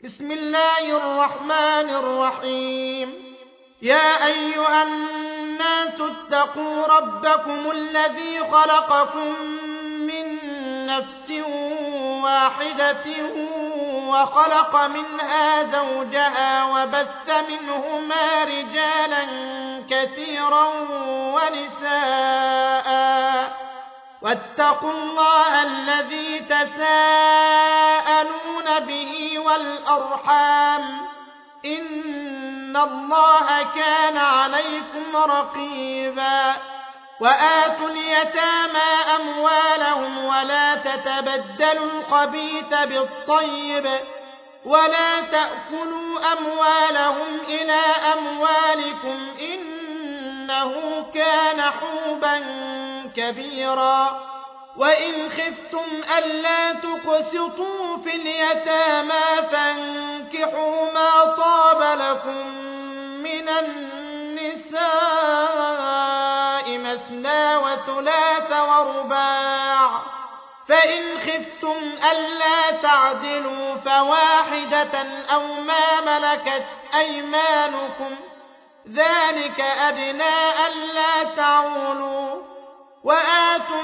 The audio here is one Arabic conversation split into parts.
بسم الله الرحمن الرحيم. يا أيها الناس اتقوا ربكم الذي خلقكم من نفس واحدة وخلق منها زوجها وبث منهما رجالا كثيرا ونساء واتقوا الله الذي تساءلون به والأرحام إن الله كان عليكم رقيبا. وآتوا اليتامى أموالهم ولا تتبدلوا الخبيث بالطيب ولا تأكلوا أموالهم إلى أموالكم إنه كان حوبا كبيرا. وإن خفتم ألا تقسطوا في اليتامى فانكحوا ما طاب لكم من النساء مثنى وثلاث ورباع، فإن خفتم ألا تعدلوا فواحدة أو ما ملكت أيمانكم ذلك أدنى ألا تعولوا. وآتوا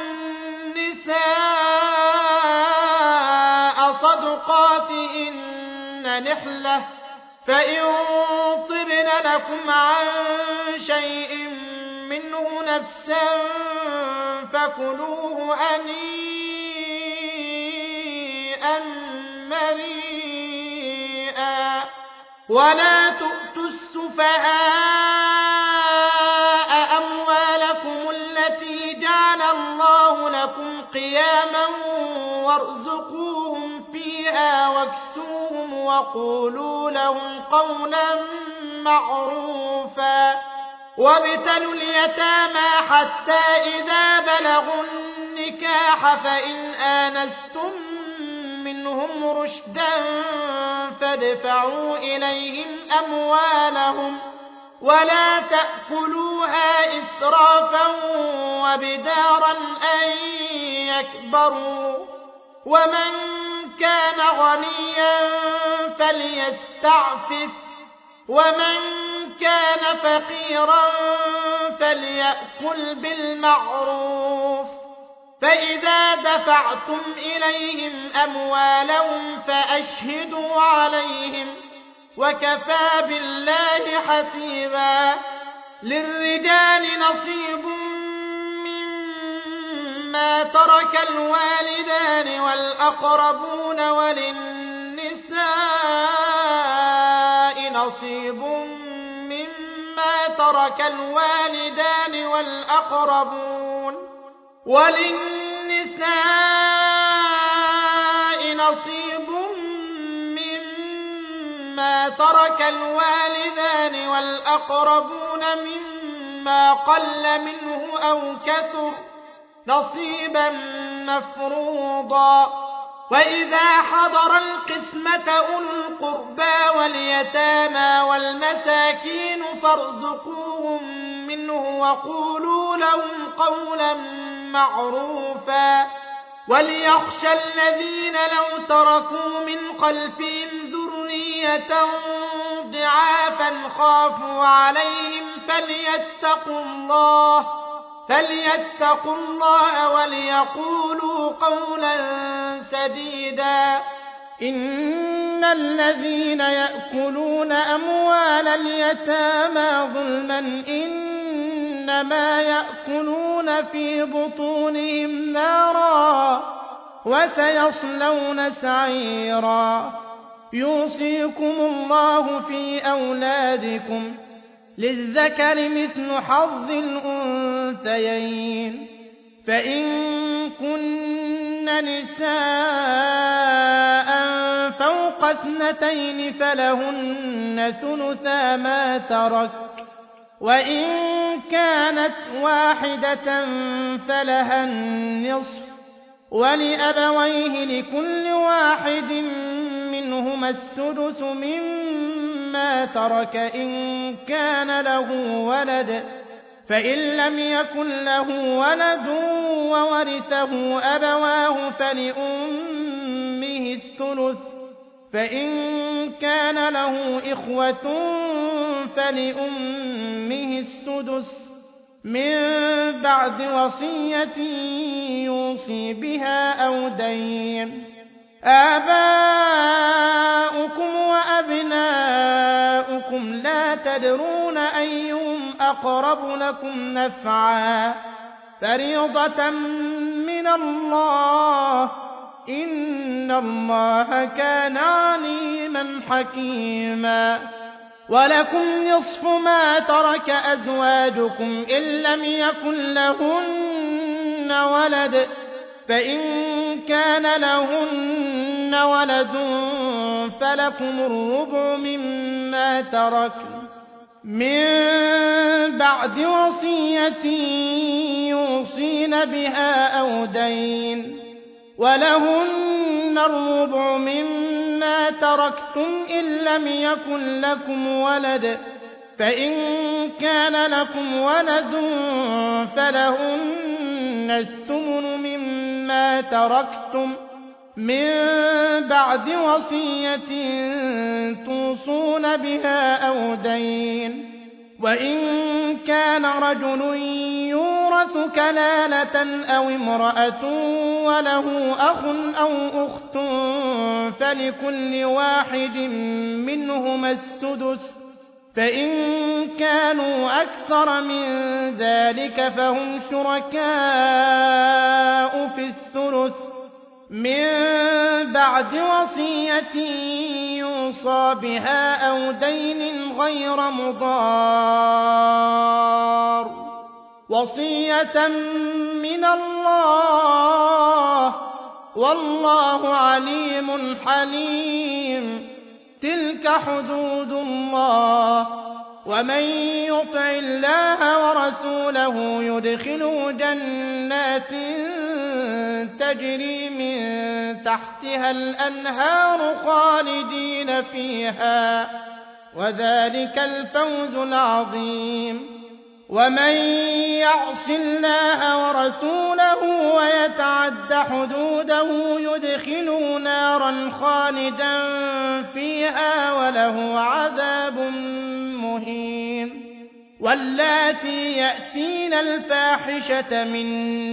النساء صدقاتهن نحلة فإن طبن لكم عن شيء منه نفسا فكلوه هنيئا مريئا. ولا تؤتوا السفهاء أموالكم التي جعل الله لكم قياما وارزقوهم فيها واكسوهم وقولوا لهم قولا معروفا. وابتلوا اليتامى حتى إذا بلغوا النكاح فإن آنستم منهم رشدا فادفعوا إليهم أموالهم ولا تأكلوها إسرافا وبدارا أن يكبروا. ومن كان غنيا فليستعفف ومن كان فقيرا فليأكل بالمعروف. فإذا دفعتم إليهم أموالهم فأشهدوا عليهم وكفى بالله حسيبا. للرجال نصيب مما ترك الوالدان والأقربون وللنساء نصيب مما ترك الوالدان والأقربون وللنساء نصيب مما ترك الوالدان والأقربون مما قل منه أو كثر نصيبا مفروضا. وإذا حضر القسمة أولو القربى واليتامى والمساكين فارزقوهم منه وقولوا لهم قولا معروفا. وليخشى الذين لو تركوا من خلفهم ذرية ضعافا خافوا عليهم فليتقوا الله وليقولوا قولا سديدا. إن الذين يأكلون أموال اليتامى ظلما إنما يأكلون في بطونهم نارا وسيصلون سعيرا. يوصيكم الله في أولادكم للذكر مثل حظ الأنثيين. فإن كن نساء فوق 2 فلهن ثلثا ما ترك وإن كانت واحدة فلها النصف ولأبويه لكل واحد منهما السدس مما ترك إن كان له ولد فإن لم يكن له ولد وورثه أبواه فلأمه الثلث فإن كان له إخوة فلأمه السدس من بعد وصية يوصي بها أو دين. آباؤكم وأبناؤكم لا تدرون أيهم أقرب لكم نفعا فريضة من الله إن الله كان عليما حكيما. ولكم نصف ما ترك أزواجكم إن لم يكن لهن ولد فإن كان لهن ولد فلكم الربع مما تركن من بعد وصية يوصين بها أو دين. ولهن الربع مما تركتم إن لم يكن لكم ولد فإن كان لكم ولد فلهن الثمن مما تركتم من بعد وصية توصون بها أو دين. وإن كان رجل يورث كلالة أو امرأة وله أخ أو أخت فلكل واحد منهما السدس فإن كانوا أكثر من ذلك فهم شركاء في الثلث من بعد وصية يوصى بها أو دين غير مضار وصية من الله والله عليم حليم. تلك حدود الله ومن يطع الله ورسوله يدخله جنات تجري من تحتها الأنهار خالدين فيها وذلك الفوز العظيم. ومن يعص الله ورسوله ويتعد حدوده يدخله نارا خالدا فيها وله عذاب مهين. واللاتي يأتين الفاحشة من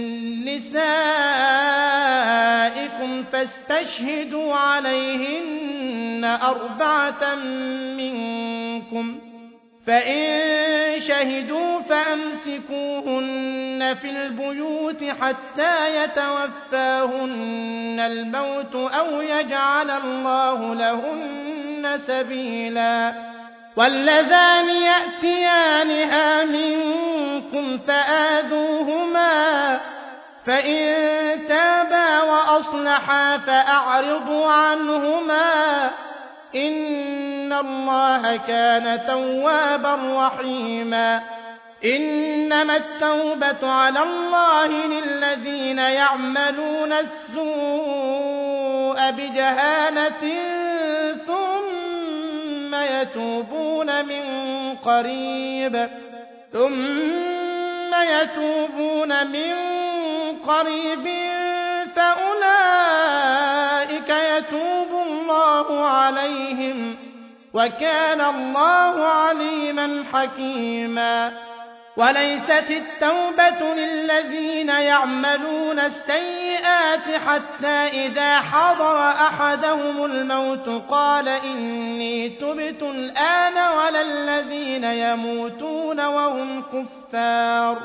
نسائكم فاستشهدوا عليهن 4 منكم فإن شهدوا فأمسكوهن في البيوت حتى يتوفاهن الموت أو يجعل الله لهن سبيلا. واللذان يأتيانها منكم فآذوهما فإن تابا وأصلحا فأعرضوا عنهما إن الله كان توابا رحيما. إنما التوبة على الله للذين يعملون السوء بجهالة ثم يتوبون من قريب فأولئك يتوب الله عليهم وكان الله عليما حكيما. وليست التوبة للذين يعملون السيئات حتى إذا حضر أحدهم الموت قال إني تبت الآن ولا الذين يموتون وهم كفار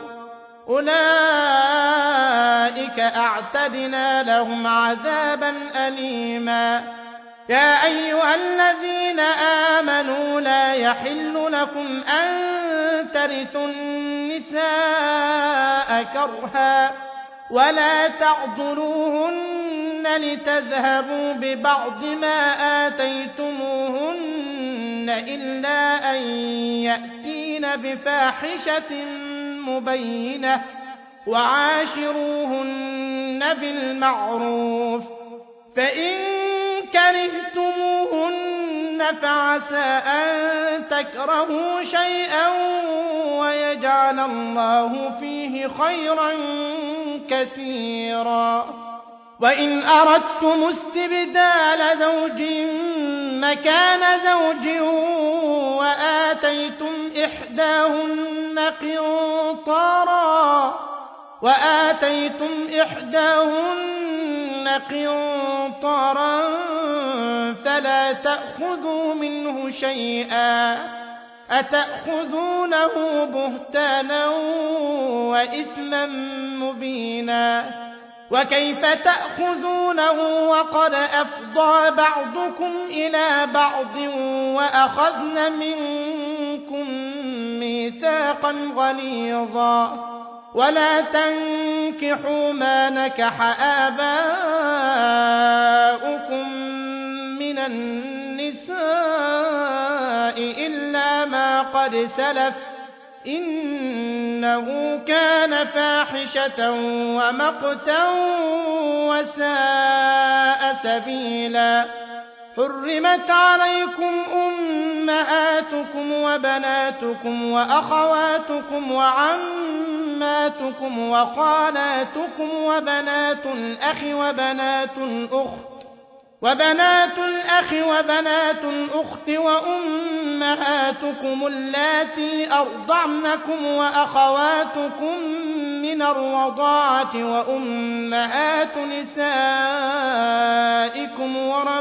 أولئك أعتدنا لهم عذابا أليما. يا أيها الذين آمنوا لا يحل لكم أن ترثوا النساء كرها ولا تعضلوهن لتذهبوا ببعض ما آتيتموهن إلا أن يأتين بفاحشة مبينة وعاشروهن بالمعروف فإن كرهتموهن فعسى أن تكرهوا شيئا ويجعل الله فيه خيرا كثيرا. وإن أردتم استبدال زوج مكان زوج وآتيتم إحداهن قنطارا فلا تأخذوا منه شيئا أتأخذونه بهتانا وإثما مبينا وكيف تأخذونه وقد أفضى بعضكم إلى بعض وأخذن منكم ميثاقا غليظا ولا تنكحوا ما نكح آباؤكم من النساء إلا ما قد سلف إنه كان فاحشة ومقتا وساء سبيلا حرمت عليكم أمهاتكم وبناتكم وأخواتكم وعماتكم وخالاتكم وبنات الأخ وبنات الأخت وأمهاتكم اللاتي أرضعنكم وأخواتكم من الرضاعة وأمهات نسائكم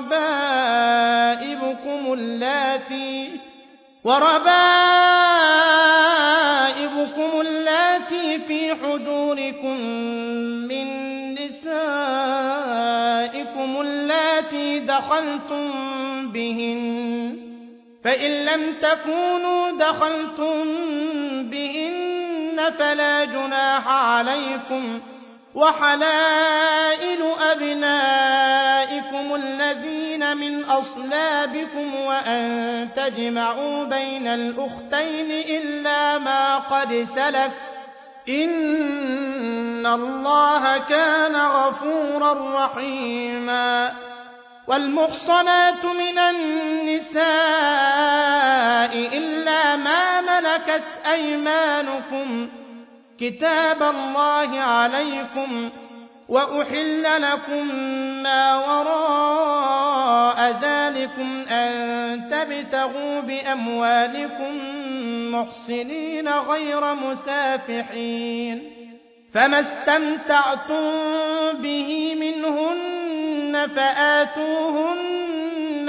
وربائبكم اللاتي في حجوركم من نسائكم اللاتي دخلتم بهن فإن لم تكونوا دخلتم بهن فلا جناح عليكم وحلائل أبنائكم الذين من أصلابكم وأن تجمعوا بين الأختين إلا ما قد سلف إن الله كان غفورا رحيما والمحصنات من النساء إلا ما ملكت أيمانكم كتاب الله عليكم وأحل لكم ما وراء ذلكم أن تبتغوا بأموالكم محصنين غير مسافحين فما استمتعتم به منهن فآتوهن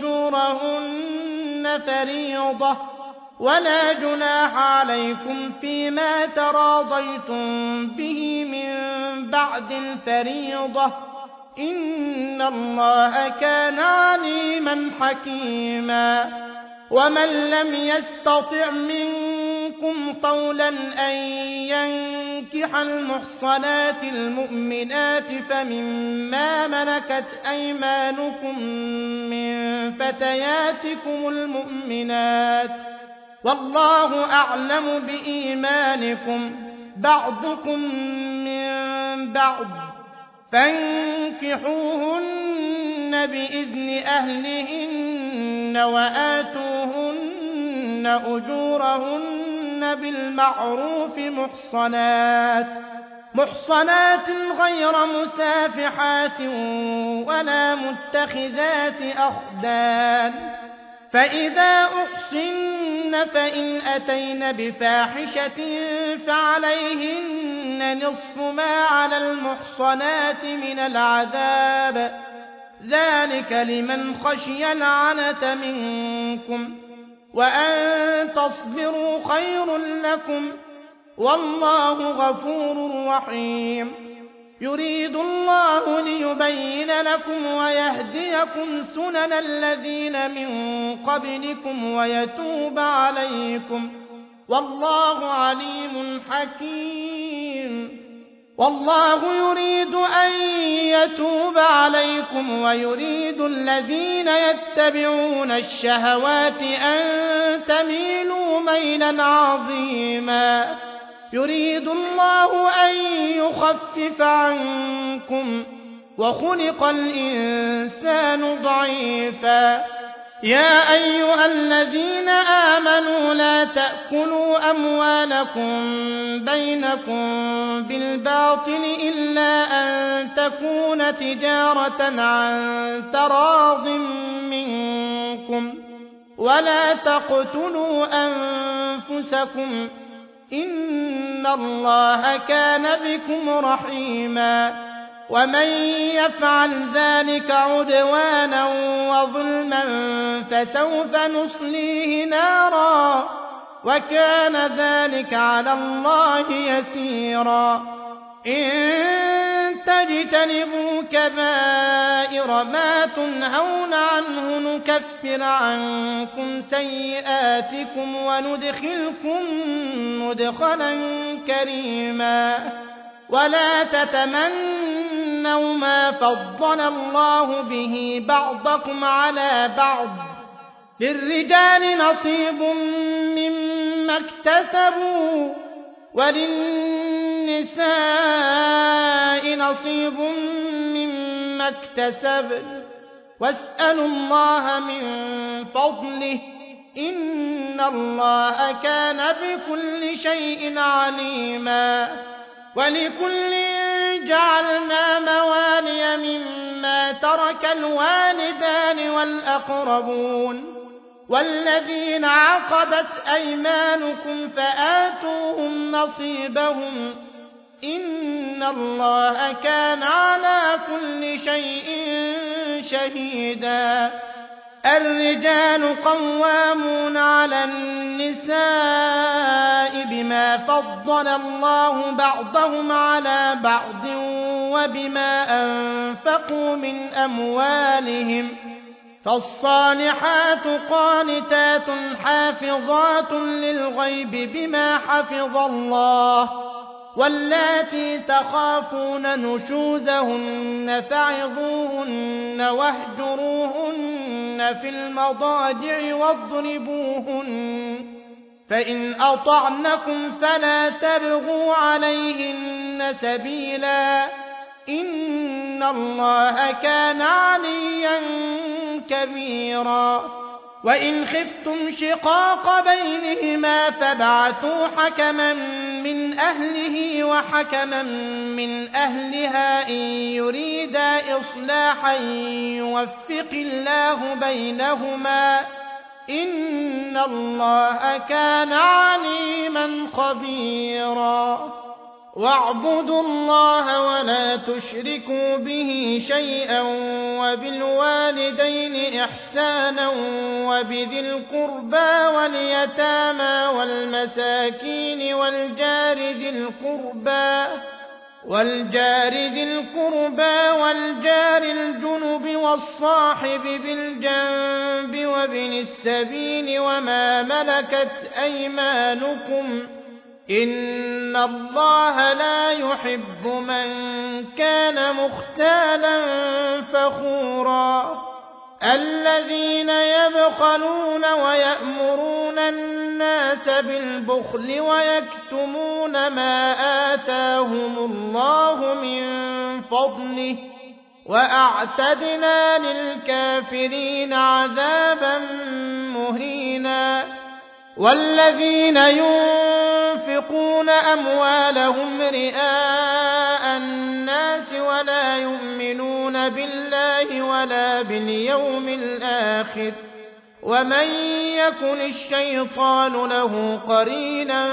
أجورهن فريضة ولا جناح عليكم فيما تراضيتم به من بعد الفريضة إن الله كان عليما حكيما ومن لم يستطع منكم طولا أن ينكح المحصنات المؤمنات فمما ملكت أيمانكم من فتياتكم المؤمنات والله أعلم بإيمانكم بعضكم من بعض فانكحوهن بإذن أهلهن وآتوهن أجورهن بالمعروف محصنات غير مسافحات ولا متخذات أخدان فإذا أحصن فإن أتين بفاحشة فعليهن نصف ما على المحصنات من العذاب ذلك لمن خشي العنة منكم وأن تصبروا خير لكم والله غفور رحيم يريد الله ليبين لكم ويهديكم سنن الذين من قبلكم ويتوب عليكم والله عليم حكيم والله يريد أن يتوب عليكم ويريد الذين يتبعون الشهوات أن تميلوا ميلا عظيما يريد الله أن يخفف عنكم وخلق الإنسان ضعيفا يا أيها الذين آمنوا لا تأكلوا أموالكم بينكم بالباطل إلا أن تكون تجارة عن تراض منكم ولا تقتلوا أنفسكم إن الله كان بكم رحيما ومن يفعل ذلك عدوانا وظلما فسوف نصليه نارا وكان ذلك على الله يسيرا إن تجتنبوا كبائر ما تنهون عنه نكفر عنكم سيئاتكم وندخلكم مدخلا كريما ولا تتمنوا ما فضل الله به بعضكم على بعض للرجال نصيب مما اكتسبوا وللنساء نصيب مما اكتسبن واسألوا الله من فضله إن الله كان بكل شيء عليما ولكل جعلنا موالي مما ترك الوالدان والأقربون والذين عقدت أيمانكم فآتوهم نصيبهم إن الله كان على كل شيء شهيدا الرجال قوامون على النساء بما فضل الله بعضهم على بعض وبما أنفقوا من أموالهم فالصالحات قانتات حافظات للغيب بما حفظ الله واللاتي تخافون نشوزهن فعظوهن واهجروهن في المضاجع واضربوهن فإن أطعنكم فلا تبغوا عليهن سبيلا إن الله كان عليا كبيرا وإن خفتم شقاق بينهما فابعثوا حكما من أهله وحكما من أهلها إن يريدا إصلاحا يوفق الله بينهما إن الله كان عليما خبيرا واعبدوا الله ولا تشركوا به شيئا وبالوالدين إحسانا وبذي القربى واليتامى والمساكين والجار ذي القربى والجار الجنب والصاحب بالجنب وابن السبيل وما ملكت أيمانكم إن الله لا يحب من كان مختالا فخورا الذين يبخلون ويأمرون الناس بالبخل ويكتمون ما آتاهم الله من فضله وأعتدنا للكافرين عذابا مهينا والذين ينفقون أموالهم رئاء الناس ولا يؤمنون بالله ولا باليوم الآخر ومن يكن الشيطان له قرينا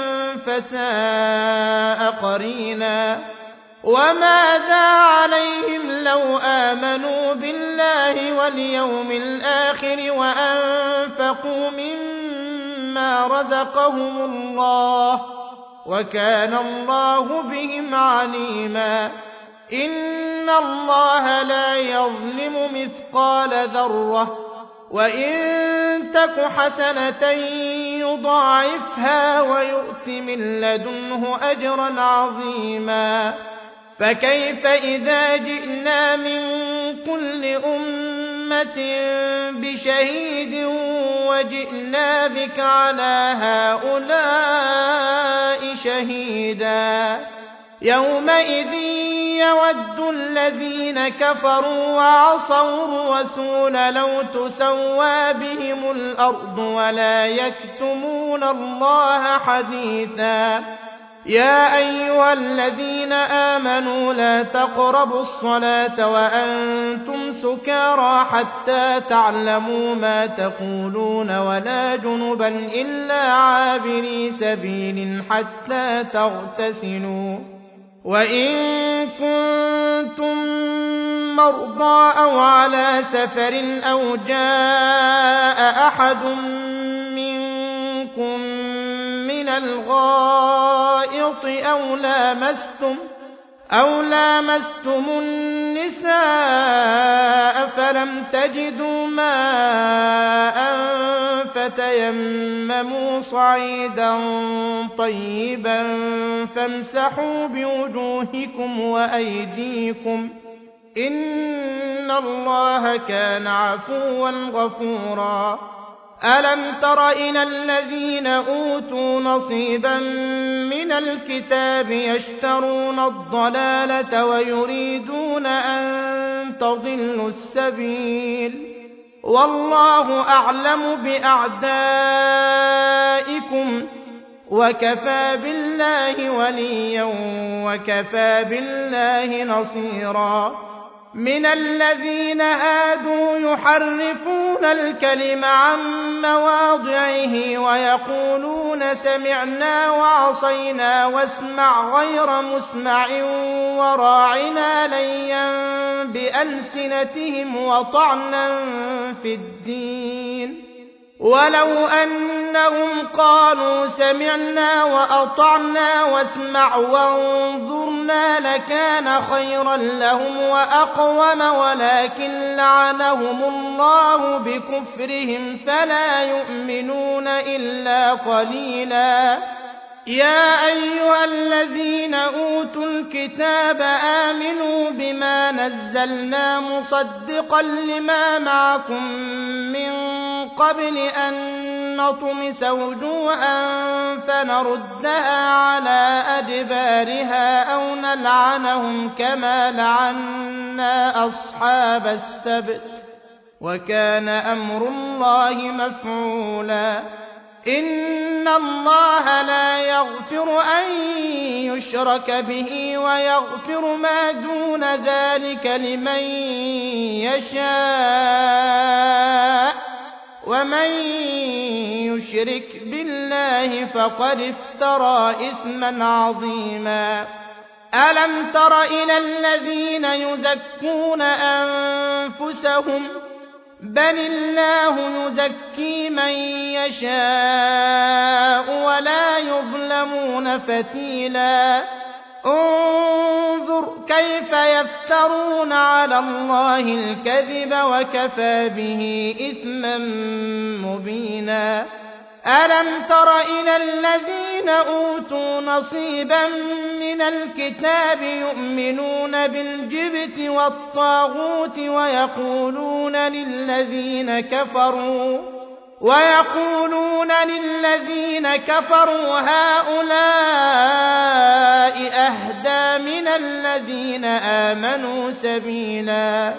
فساء قرينا وماذا عليهم لو آمنوا بالله واليوم الآخر وأنفقوا مما رزقهم الله وكان الله بهم عليما إن الله لا يظلم مثقال ذرة وإن تك حسنة يضاعفها ويؤت من لدنه أجرا عظيما فكيف إذا جئنا من كل أمة بشهيد وجئنا بك على هؤلاء شهيدا يومئذ يود الذين كفروا وعصوا الرسول لو تسوى بهم الأرض ولا يكتمون الله حديثا يا أيها الذين آمنوا لا تقربوا الصلاة وأنتم سكارى حتى تعلموا ما تقولون ولا جنبا إلا عابري سبيل حتى تغتسلوا وإن كنتم مرضى أو على سفر أو جاء أحد منكم من الغائط أو لامستم النساء فلم تجدوا ماء فتيمموا صعيدا طيبا فامسحوا بوجوهكم وأيديكم إن الله كان عفوا غفورا ألم تر إلى الذين أوتوا نصيبا من الكتاب يشترون الضلالة ويريدون أن تضلوا السبيل والله أعلم بأعدائكم وكفى بالله وليا وكفى بالله نصيرا من الذين هادوا يحرفون الكلم عن مواضعه ويقولون سمعنا وعصينا واسمع غير مسمع وراعنا ليا بألسنتهم وطعنا في الدين ولو أنهم قالوا سمعنا وأطعنا واسمع وانظرنا لكان خيرا لهم وأقوم ولكن لعنهم الله بكفرهم فلا يؤمنون إلا قليلا يا أيها الذين أوتوا الكتاب آمنوا بما نزلنا مصدقا لما معكم من قبل أن نطمس وجوها فنردها على أدبارها أو نلعنهم كما لعنا أصحاب السبت وكان أمر الله مفعولا إن الله لا يغفر أن يشرك به ويغفر ما دون ذلك لمن يشاء ومن يشرك بالله فقد افترى إثما عظيما ألم تر إلى الذين يزكون أنفسهم بل الله يزكي من يشاء ولا يظلمون فتيلا انظر كيف يفترون على الله الكذب وكفى به إثما مبينا ألم تر إلى الذين أوتوا نصيبا من الكتاب يؤمنون بالجبت والطاغوت ويقولون للذين كفروا هؤلاء أهدى من الذين آمنوا سبيلا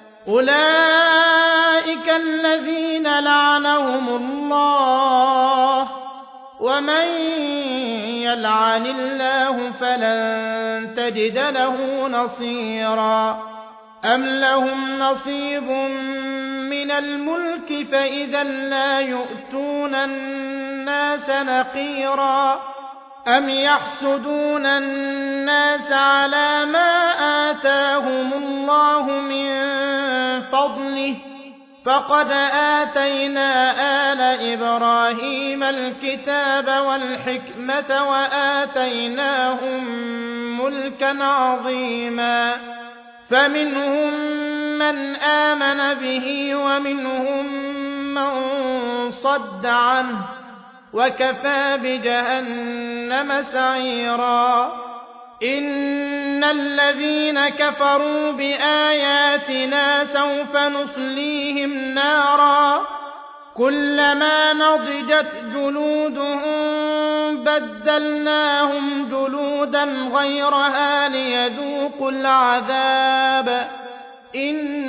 أولئك الذين لعنهم الله ومن يلعن الله فلن تجد له نصيرا أم لهم نصيب من الملك فإذا لا يؤتون الناس نقيرا أم يحسدون الناس على ما آتاهم الله من فضله فقد آتينا آل إبراهيم الكتاب والحكمة وآتيناهم ملكا عظيما فمنهم من آمن به ومنهم من صد عنه وكفى بجهنم سعيرا إن الذين كفروا بآياتنا سوف نصليهم نارا كلما نضجت جلودهم بدلناهم جلودا غيرها ليذوقوا العذاب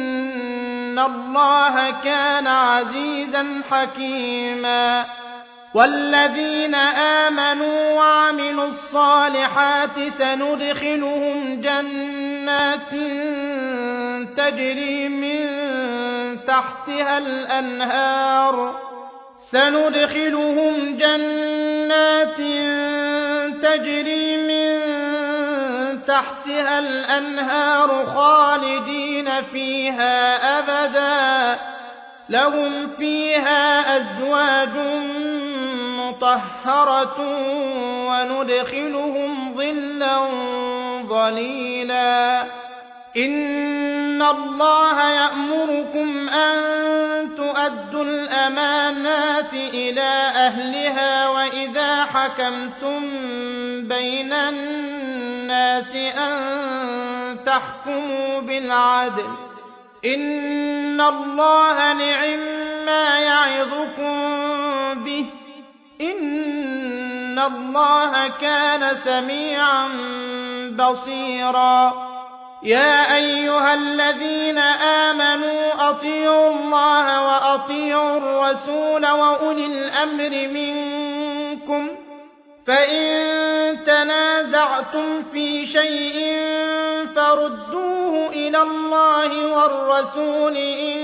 إن الله كان عزيزا حكيما والذين آمنوا وعملوا الصالحات سندخلهم جنات تجري من تحتها الأنهار خالدين فيها أبدا لهم فيها أزواج مطهرة وندخلهم ظلا ظليلا إن الله يأمركم أن تؤدوا الأمانات إلى أهلها وإذا حكمتم بين الناس أن تحكموا بالعدل إن الله نعم-ما يعظكم به إن الله كان سميعا بصيرا يا أيها الذين آمنوا أطيعوا الله وأطيعوا الرسول وأولي الأمر منكم فإن تنازعتم في شيء فردوه إلى الله والرسول إن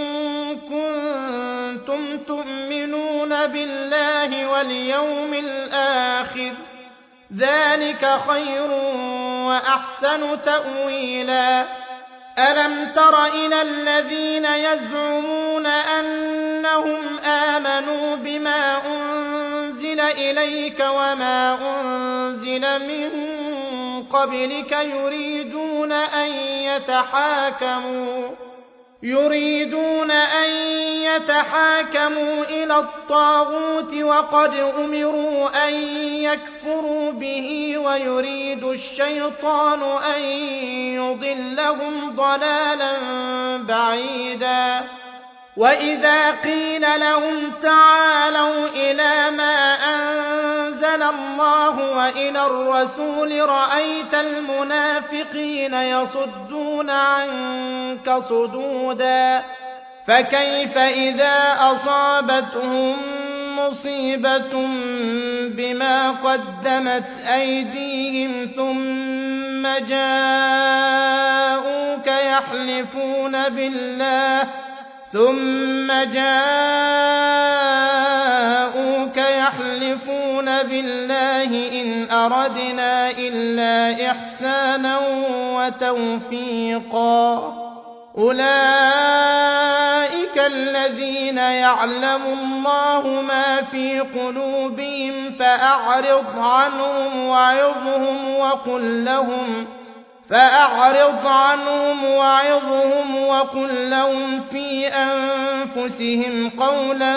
كنتم تؤمنون بالله واليوم الآخر ذلك خير وأحسن تأويلا ألم تر إلى الذين يزعمون أنهم آمنوا بما أنزل إليك وما أنزل من قبلك يريدون أن يتحاكموا إلى الطاغوت وقد أمروا أن يكفروا به ويريد الشيطان أن يضلهم ضلالا بعيدا وإذا قيل لهم تعالوا إلى ما أنزل الله وإلى الرسول رأيت المنافقين يصدون عنك صدودا فكيف إذا أصابتهم مصيبة بما قدمت أيديهم ثم جاءوك يحلفون بالله إن أردنا إلا إحسانا وتوفيقا أولئك الذين يعلم الله ما في قلوبهم فأعرض عنهم وقل لهم في أنفسهم قولا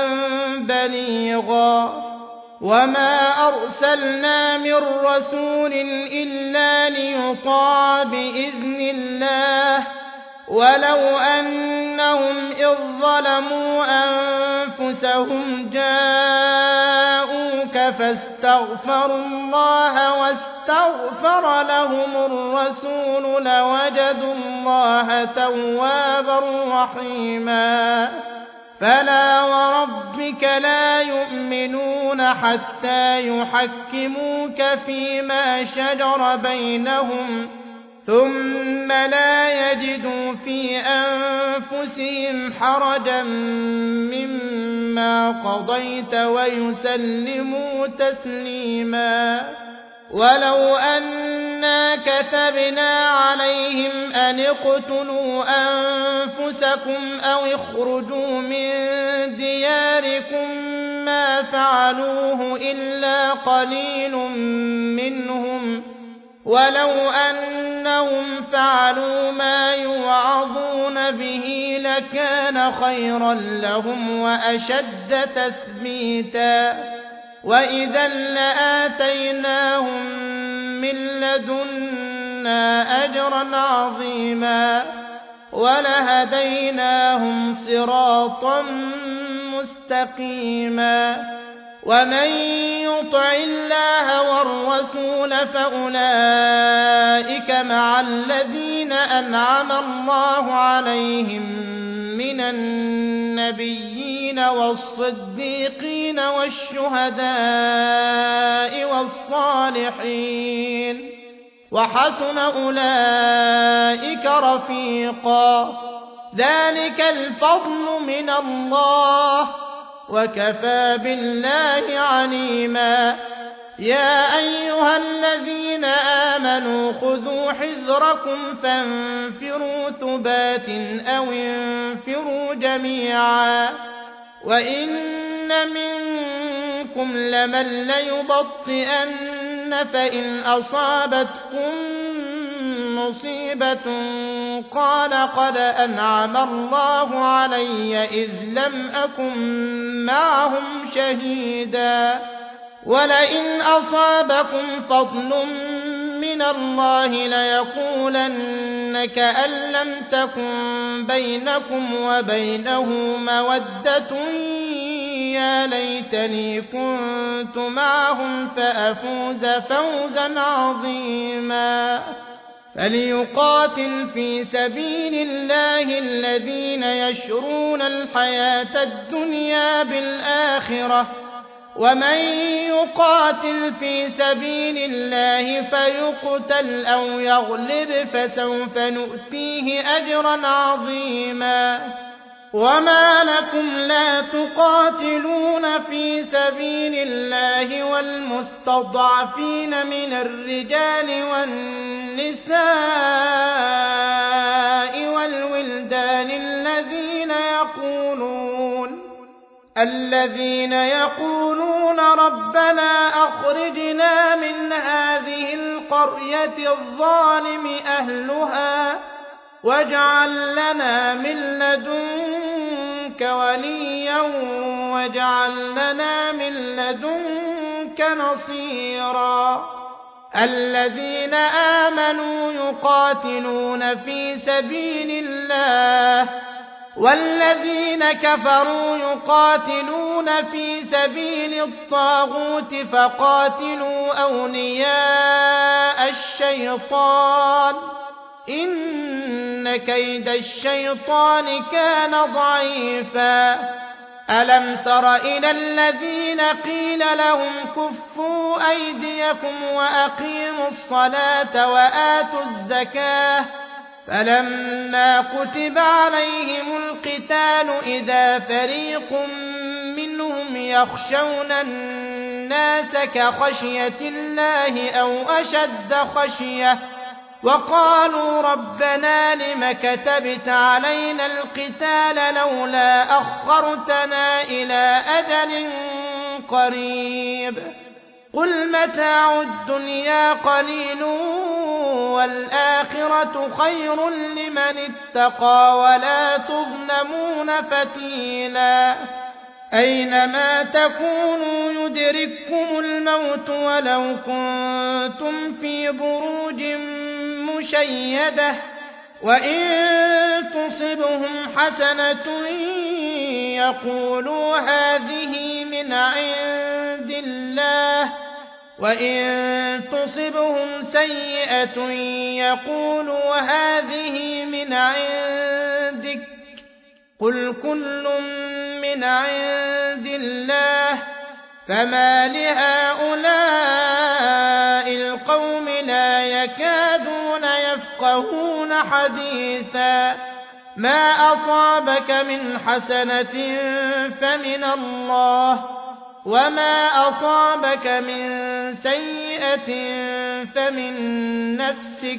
بليغا وما أرسلنا من رسول إلا ليطاع بإذن الله ولو أنهم إذ ظلموا أنفسهم جاءوك فاستغفروا الله واستغفر لهم الرسول لوجدوا الله توابا رحيما فلا وربك لا يؤمنون حتى يحكموك فيما شجر بينهم ثم لا يجدوا في أنفسهم حرجا مما قضيت ويسلموا تسليما ولو أنا كتبنا عليهم أن اقتلوا أنفسكم أو اخرجوا من دياركم ما فعلوه إلا قليل منهم ولو أنهم فعلوا ما يوعظون به لكان خيرا لهم وأشد تثبيتا وإذا لآتيناهم من لدنا أجرا عظيما ولهديناهم صراطا مستقيما ومن يطع الله والرسول فأولئك مع الذين أنعم الله عليهم من النبيين والنبيين والصديقين والشهداء والصالحين وحسن أولئك رفيقا ذلك الفضل من الله وكفى بالله عليما يا أيها الذين آمنوا خذوا حذركم فانفروا ثبات أو انفروا جميعا وإن منكم لمن ليبطئن فإن أصابتكم مصيبة قال قد أنعم الله علي إذ لم أكن معهم شهيدا ولئن أصابكم فضل من الله ليقولن كأن لم تكن بينكم وبينه مودة يا ليتني كنت معهم فأفوز فوزا عظيما فليقاتل في سبيل الله الذين يشرون الحياة الدنيا بالآخرة ومن يقاتل في سبيل الله فيقتل أو يغلب فسوف نؤتيه أجرا عظيما وما لكم لا تقاتلون في سبيل الله والمستضعفين من الرجال والنساء والولدان الذين يقولون ربنا أخرجنا من هذه القرية الظالم أهلها واجعل لنا من لدنك وليا واجعل لنا من لدنك نصيرا الذين آمنوا يقاتلون في سبيل الله والذين كفروا يقاتلون في سبيل الطاغوت فقاتلوا أولياء الشيطان إن كيد الشيطان كان ضعيفا ألم تر إلى الذين قيل لهم كفوا أيديكم وأقيموا الصلاة وآتوا الزكاة فلما كتب عليهم القتال إذا فريق منهم يخشون الناس كخشية الله أو أشد خشية وقالوا ربنا لم كتبت علينا القتال لولا أخرتنا إلى أجل قريب قل متاع الدنيا قليل والآخرة خير لمن اتقى ولا تظلمون فتيلا أينما تكونوا يدرككم الموت ولو كنتم في بروج مشيدة وإن تصبهم حسنة يقولوا هذه من عند الله وإن تصبهم سيئة يقولوا هذه من عندك قل كل من عند الله فما لهؤلاء القوم لا يكادون يفقهون حديثا ما أصابك من حسنة فمن الله وما أصابك من سيئة فمن نفسك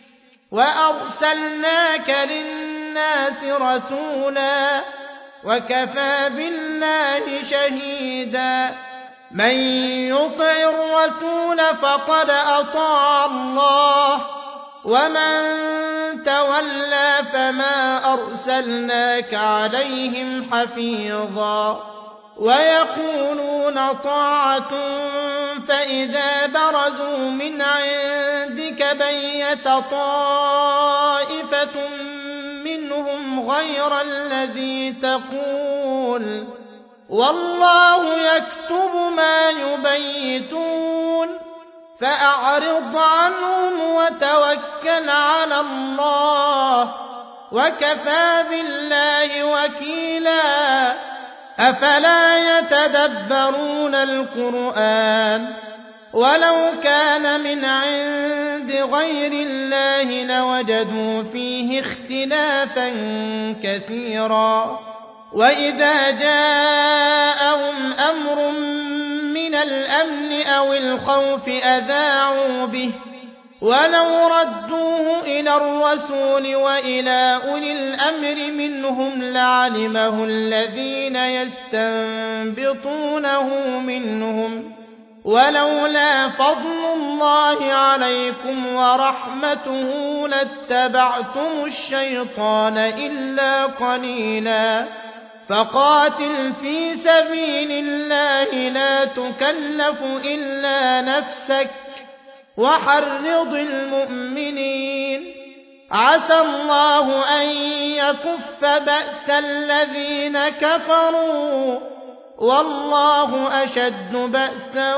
وأرسلناك للناس رسولا وكفى بالله شهيدا من يطع الرسول فقد أطاع الله ومن تولى فما أرسلناك عليهم حفيظا ويقولون طاعة فإذا برزوا من عندك بيت طائفة منهم غير الذي تقول والله يكتب ما يبيتون فأعرض عنهم وتوكل على الله وكفى بالله وكيلا أفلا يتدبرون القرآن ولو كان من عند غير الله لوجدوا فيه اختلافا كثيرا وإذا جاءهم أمر من الأمن أو الخوف أذاعوا به ولو ردوه إلى الرسول وإلى أولي الأمر منهم لعلمه الذين يستنبطونه منهم ولولا فضل الله عليكم ورحمته لاتبعتم الشيطان إلا قليلا فقاتل في سبيل الله لا تكلف إلا نفسك وحرض المؤمنين عسى الله أن يكف بأس الذين كفروا والله أشد بأسا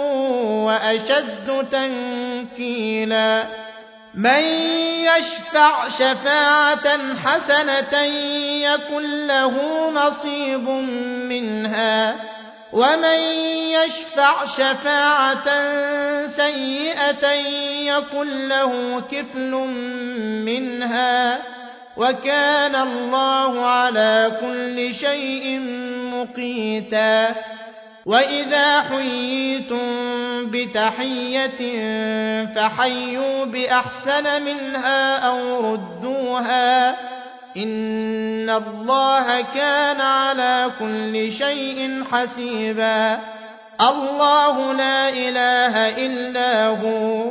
وأشد تنكيلا من يشفع شفاعة حسنة يكن له نصيب منها ومن يشفع شفاعة سيئة يكن له كفل منها وكان الله على كل شيء مقيتا وإذا حييتم بتحية فحيوا بأحسن منها أو ردوها إن الله كان على كل شيء حسيبا الله لا إله إلا هو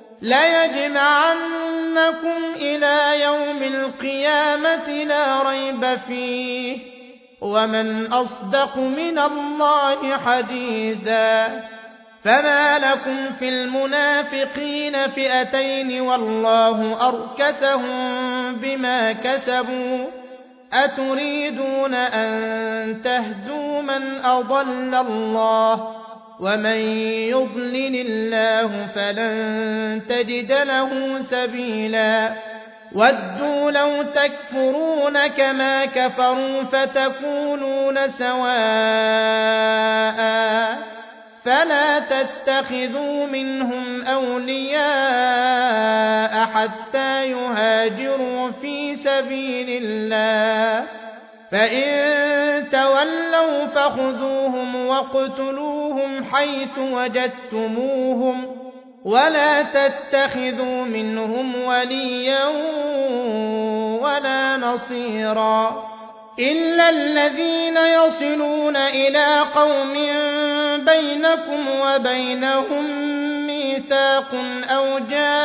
ليجمعنكم إلى يوم القيامة لا ريب فيه ومن أصدق من الله حديثا فما لكم في المنافقين فئتين والله أركسهم بما كسبوا أتريدون أن تهدوا من أضل الله ومن يضلل الله فلن تجد له سبيلا ودوا لو تكفرون كما كفروا فتكونون سواء فلا تتخذوا منهم أولياء حتى يهاجروا في سبيل الله فإن تولوا فخذوهم واقتلوهم حيث وجدتموهم ولا تتخذوا منهم وليا ولا نصيرا إلا الذين يصلون إلى قوم بينكم وبينهم ميثاق أو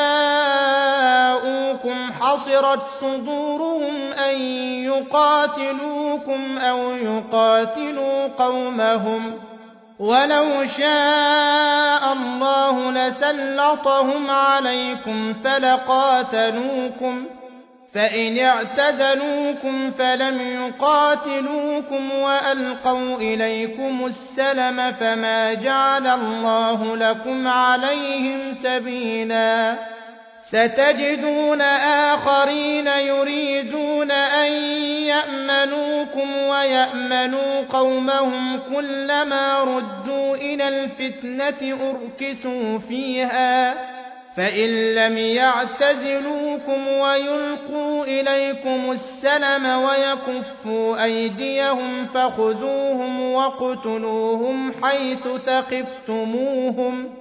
جاءوكم حصرت صدورهم أن يقاتلوكم أو يقاتلوا قومهم ولو شاء الله لسلطهم عليكم فلقاتلوكم فإن اعتزلوكم فلم يقاتلوكم وألقوا إليكم السلم فما جعل الله لكم عليهم سبيلا ستجدون آخرين يريدون أن يأمنوكم ويأمنوا قومهم كلما ردوا إلى الفتنة أركسوا فيها فإن لم يعتزلوكم ويلقوا إليكم السلم ويكفوا أيديهم فخذوهم واقتلوهم حيث ثقفتموهم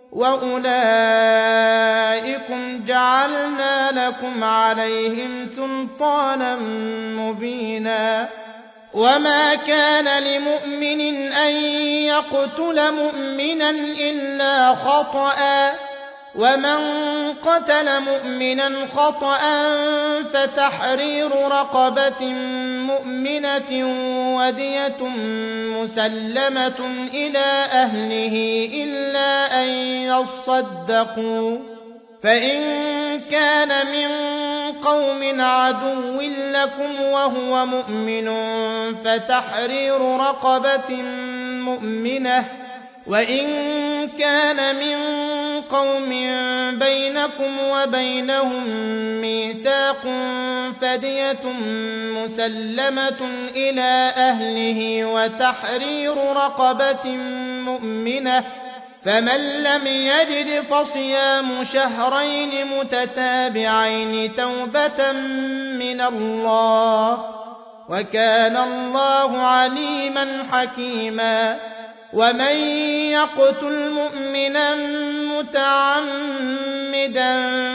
وأولئكم جعلنا لكم عليهم سلطانا مبينا وما كان لمؤمن أن يقتل مؤمنا إلا خطأ ومن قتل مؤمنا خطأ فتحرير رقبة مؤمنة ودية مسلمة إلى أهله إلا أن يصدقوا فإن كان من قوم عدو لكم وهو مؤمن فتحرير رقبة مؤمنة وإن كان من قوم بينكم وبينهم ميثاق فدية مسلمة إلى أهله وتحرير رقبة مؤمنة فمن لم يجد فصيام شهرين متتابعين توبة من الله وكان الله عليما حكيما ومن يقتل مؤمنا متعمدا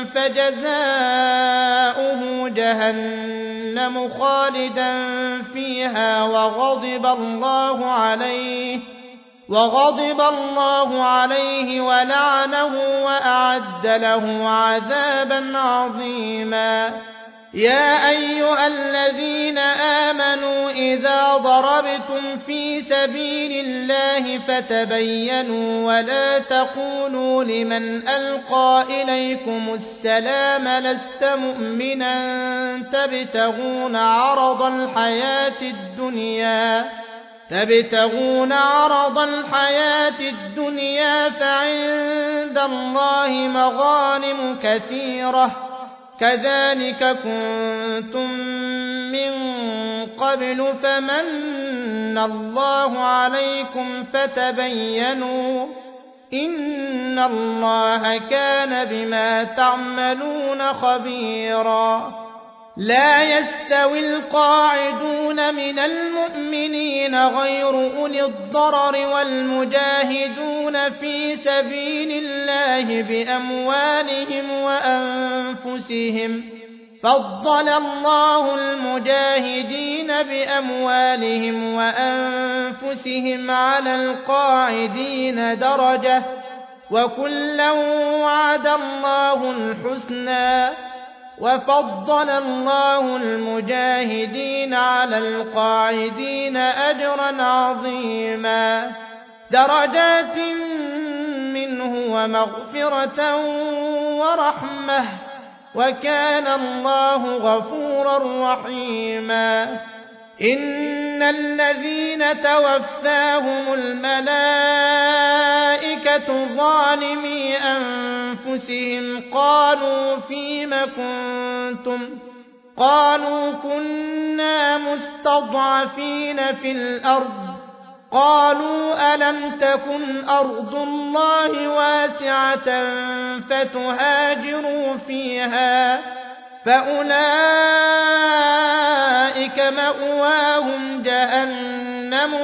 فجزاؤه جهنم خالدا فيها وغضب الله عليه ولعنه وأعد له عذابا عظيما يا أيها الذين آمنوا إذا ضربتم في سبيل الله فتبينوا ولا تقولوا لمن ألقى إليكم السلام لست مؤمنا تبتغون عرض الحياة الدنيا فعند الله مغانم كثيرة كذلك كنتم من قبل فمن الله عليكم فتبينوا إن الله كان بما تعملون خبيرا لا يستوي القاعدون من المؤمنين غير أولي الضرر والمجاهدون في سبيل الله بأموالهم وأنفسهم فضل الله المجاهدين بأموالهم وأنفسهم على القاعدين درجة وكلا وعد الله الحسنى وفضل الله المجاهدين على القاعدين أجرا عظيما درجات منه ومغفرة ورحمة وكان الله غفورا رحيما إن الذين توفاهم الملائكة ظالمي أنفسهم قالوا فيم كنتم قالوا كنا مستضعفين في الأرض قالوا ألم تكن أرض الله واسعة فتهاجروا فيها فأولئك مأواهم جهنم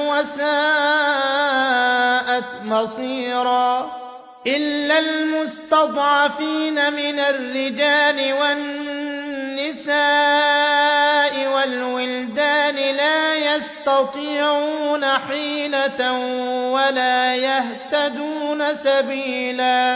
وساءت مصيرا إلا المستضعفين من الرجال والنساء والولدان لا يستطيعون حيلة ولا يهتدون سبيلا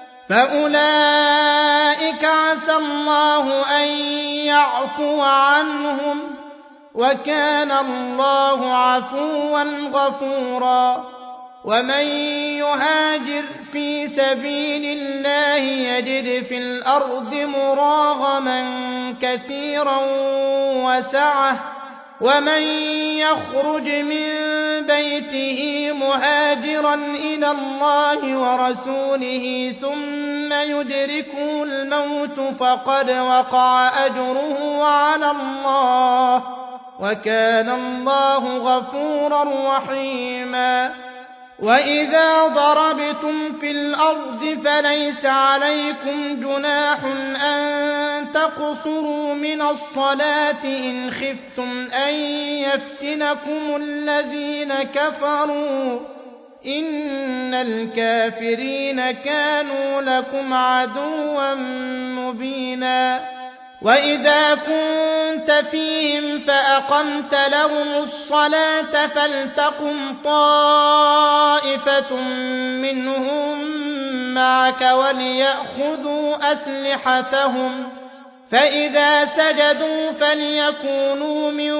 فأولئك عسى الله أن يعفو عنهم وكان الله عفوا غفورا ومن يهاجر في سبيل الله يجد في الأرض مراغما كثيرا وسعة ومن يخرج من بيته مهاجرا إلى الله ورسوله ثم يدركه الموت فقد وقع أجره على الله وكان الله غفورا رحيما وإذا ضربتم في الأرض فليس عليكم جناح أن تقصروا من الصلاة إن خفتم أن يفتنكم الذين كفروا إن الكافرين كانوا لكم عدوا مبينا وإذا كنت فيهم فأقمت لهم الصلاة فلتقم طائفة منهم معك وليأخذوا أسلحتهم فإذا سجدوا فليكونوا من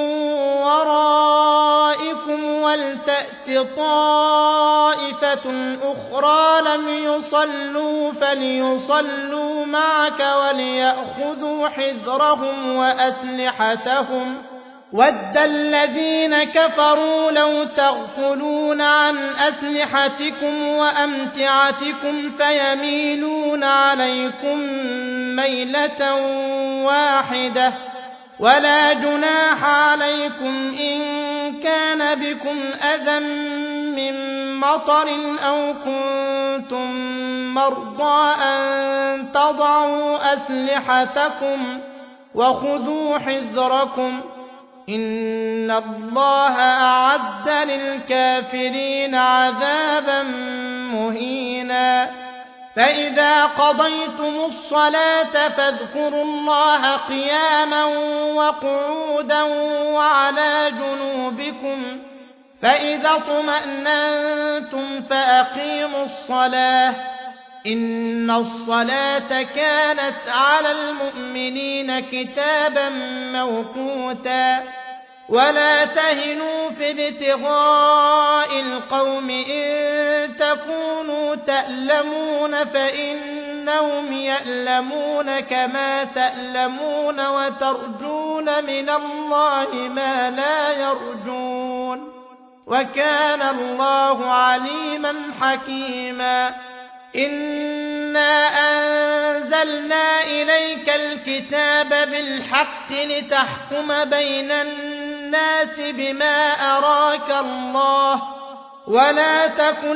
ورائكم ولتأت طائفة أخرى لم يصلوا فليصلوا معك وليأخذوا حذرهم وأسلحتهم ود الذين كفروا لو تغفلون عن أسلحتكم وأمتعتكم فيميلون عليكم ميلة واحدة ولا جناح عليكم إن كان بكم أذى من مطر أو كنتم مرضى أن تضعوا أسلحتكم وخذوا حذركم إن الله أعد للكافرين عذابا مهينا فإذا قضيتم الصلاة فاذكروا الله قياما وقعودا وعلى جنوبكم فإذا اطمأننتم فأقيموا الصلاة إن الصلاة كانت على المؤمنين كتابا موقوتا ولا تهنوا في ابتغاء القوم إن تكونوا تألمون فإنهم يألمون كما تألمون وترجون من الله ما لا يرجون وكان الله عليما حكيما إنا أنزلنا إليك الكتاب بالحق لتحكم بين الناس بما أراك الله ولا تكن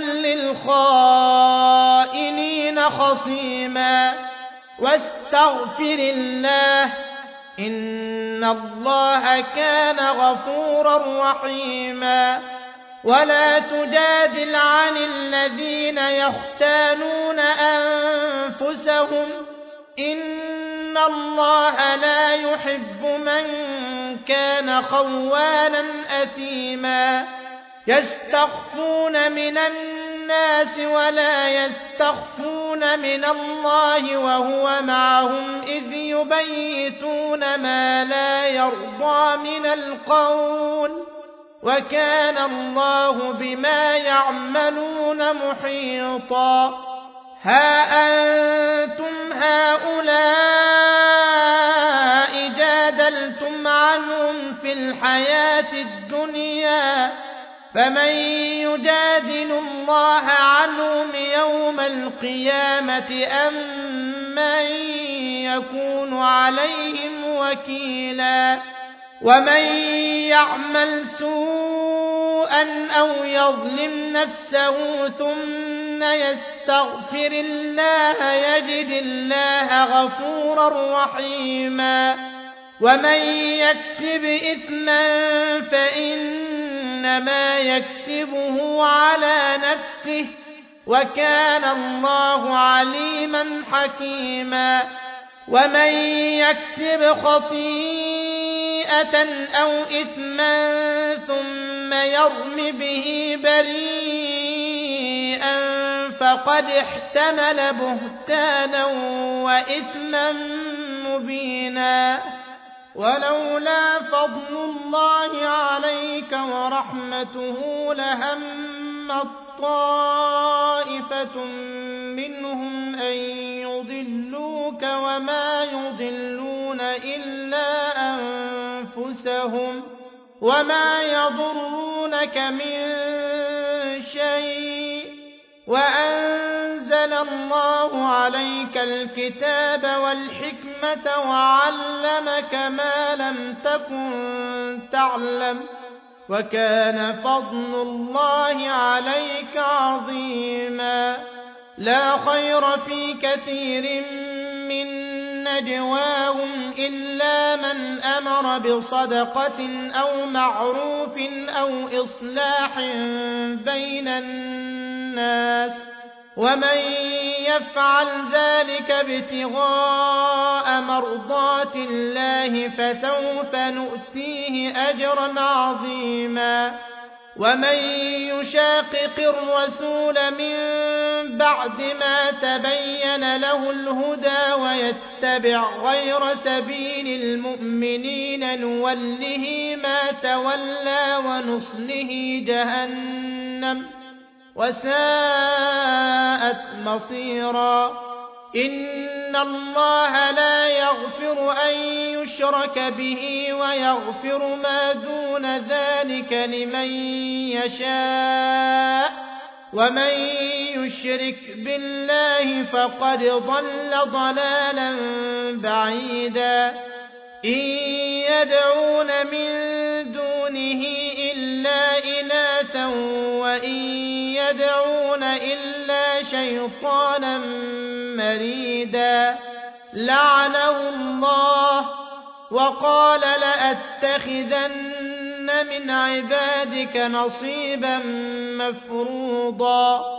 للخائنين خصيما واستغفر الله إن الله كان غفورا رحيما ولا تجادل عن الذين يختانون أنفسهم إن الله لا يحب من كان خوانا أثيما يستخفون من الناس ولا يستخفون من الله وهو معهم إذ يبيتون ما لا يرضى من القول وكان الله بما يعملون محيطا ها أنتم هؤلاء جادلتم عنهم في الحياة الدنيا فمن يجادل الله عنهم يوم القيامة أم من يكون عليهم وكيلا ومن يعمل سوءا أو يظلم نفسه ثم يستغفر الله يجد الله غفورا رحيما ومن يكسب إثما فإنما يكسبه على نفسه وكان الله عليما حكيما ومن يكسب خطيئة أو إثما ثم يرم به بريئا فقد احتمل بهتانا وإثما مبينا ولولا فضل الله عليك ورحمته لهم طائفة منهم أن يضلوك وما يضلون إلا أنفسهم وما يضرونك من شيء وأنزل الله عليك الكتاب والحكمة وعلمك ما لم تكن تعلم وكان فضل الله عليك عظيما لا خير في كثير من نجواهم إلا من أمر بصدقة أو معروف أو إصلاح بين الناس ومن يفعل ذلك ابتغاء مرضات الله فسوف نؤتيه أجرا عظيما ومن يشاقق الرسول من بعد ما تبين له الهدى ويتبع غير سبيل المؤمنين نوله ما تولى ونصله جهنم وساءت مصيرا إن الله لا يغفر أن يشرك به ويغفر ما دون ذلك لمن يشاء ومن يشرك بالله فقد ضل ضلالا بعيدا إن يدعون من دونه إلا إناثا وإن يدعون إلا شيطانا مريدا لعنه الله وقال لأتخذن من عبادك نصيبا مفروضا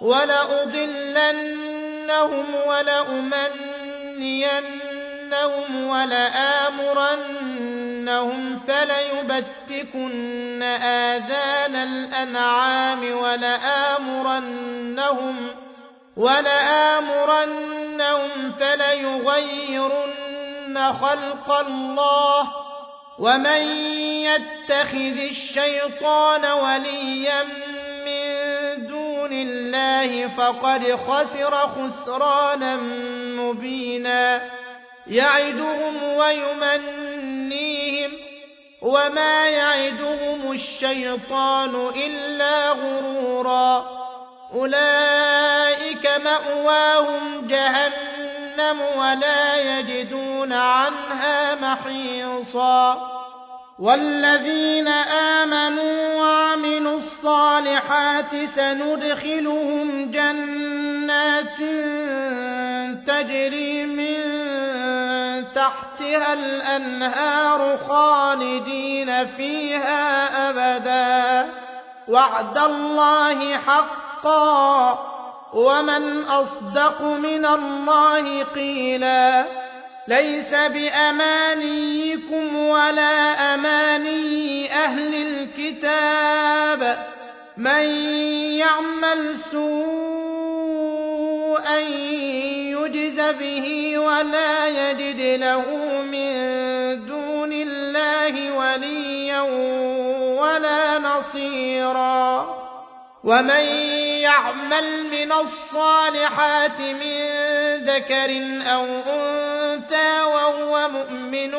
ولأضلنهم ولأمنينهم ولآمرنهم فليبتكن آذان الأنعام ولآمرنهم فليغيرن خلق الله ومن يتخذ الشيطان وليا من دون الله فقد خسر خسرانا مبينا يعدهم ويمنيهم وما يعدهم الشيطان إلا غرورا أولئك مأواهم جهنم ولا يجدون عنها محيصا والذين آمنوا وعملوا الصالحات سندخلهم جنات تجري من تحتها الأنهار خالدين فيها أبدا وعد الله حقا ومن أصدق من الله قيلا ليس بأمانيكم ولا أماني أهل الكتاب من يعمل سوءا يجز به ولا يجد له من دون الله وليا ولا نصيرا ومن يعمل من الصالحات من ذكر أو أنثى وهو مؤمن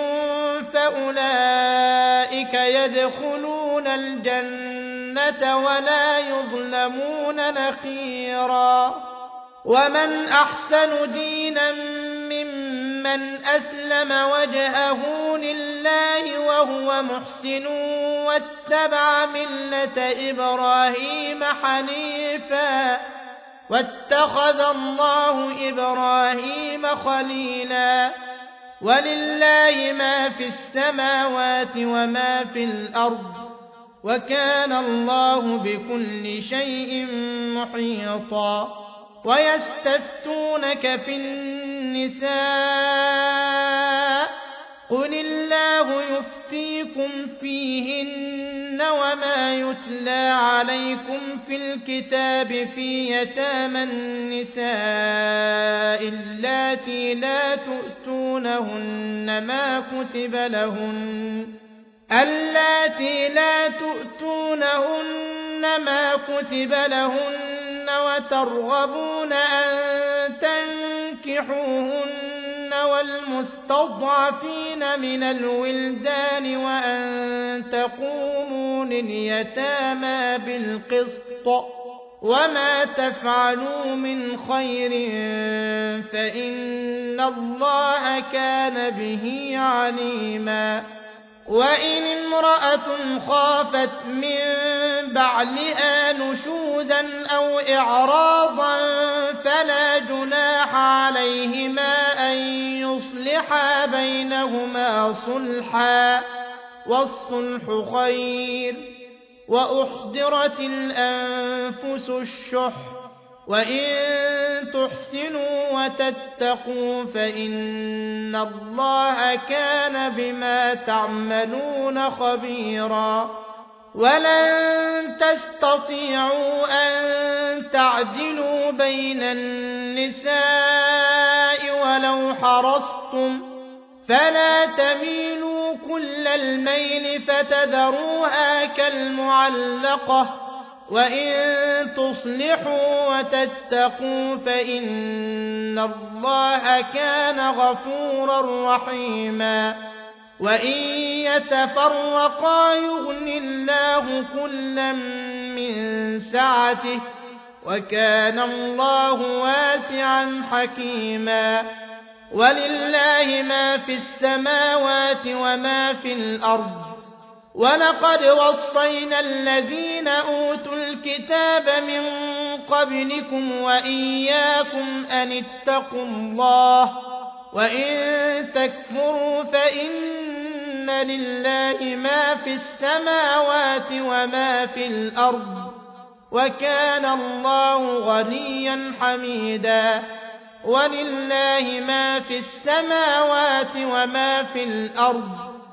فأولئك يدخلون الجنة ولا يظلمون نقيرا ومن أحسن دينا ممن أسلم وجهه لله وهو محسن واتبع ملة إبراهيم حنيفا واتخذ الله إبراهيم خليلا ولله ما في السماوات وما في الأرض وكان الله بكل شيء محيطا ويستفتونك في النساء قل الله يفتيكم فيهن وما يتلى عليكم في الكتاب في يتامى النساء اللاتي لا تؤتونهن ما كتب لهن وترغبون أن تنكحوهن والمستضعفين من الولدان وأن تقوموا لليتامى بالقسط وما تفعلوا من خير فإن الله كان به عليما وإن امرأة خافت من بعلها نشوزا أو إعراضا فلا جناح عليهما أن يصلحا بينهما صلحا والصلح خير وأحضرت الأنفس الشح وإن تحسنوا وتتقوا فإن الله كان بما تعملون خبيرا ولن تستطيعوا أن تعدلوا بين النساء ولو حرصتم فلا تميلوا كل الميل فتذروها كالمعلقة وإن تصلحوا وتتقوا فإن الله كان غفورا رحيما وإن يتفرقا يغن الله كلا من سعته وكان الله واسعا حكيما ولله ما في السماوات وما في الأرض ولقد وصينا الذين أوتوا الكتاب من قبلكم وإياكم أن اتقوا الله وإن تكفروا فإن لله ما في السماوات وما في الأرض وكان الله غنيا حميدا ولله ما في السماوات وما في الأرض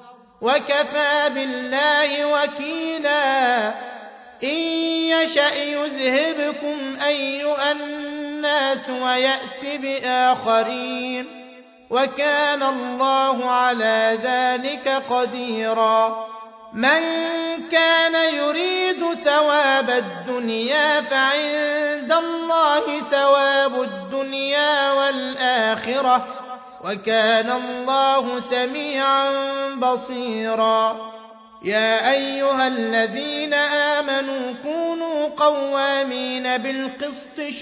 وكفى بالله وكيلا إن يشأ يذهبكم أيها الناس ويأت بآخرين وكان الله على ذلك قديرا من كان يريد ثواب الدنيا فعند الله ثواب الدنيا والآخرة وكان الله سميعا بصيرا يا أيها الذين آمنوا كونوا قوامين بالقسط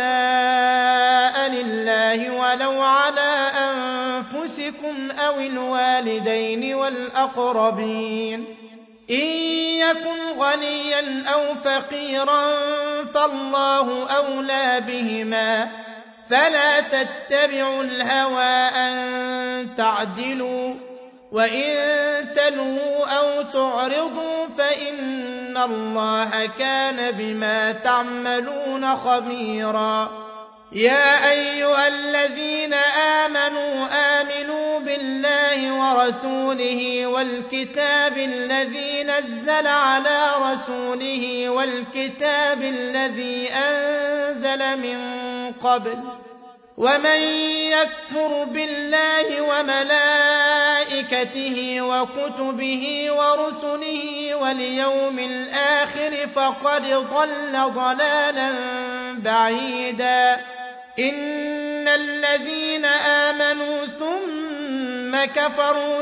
شهداء لله ولو على أنفسكم أو الوالدين والأقربين إن يكن غنيا أو فقيرا فالله أولى بهما فلا تتبعوا الهوى أن تعدلوا وإن تلووا أو تعرضوا فإن الله كان بما تعملون خبيرا يا أيها الذين آمنوا بالله ورسوله والكتاب الذي نزل على رسوله والكتاب الذي أنزل من قبل ومن يكفر بالله وملائكته وكتبه ورسله واليوم الآخر فقد ضل ضلالا بعيدا إن الذين آمنوا ثم كفروا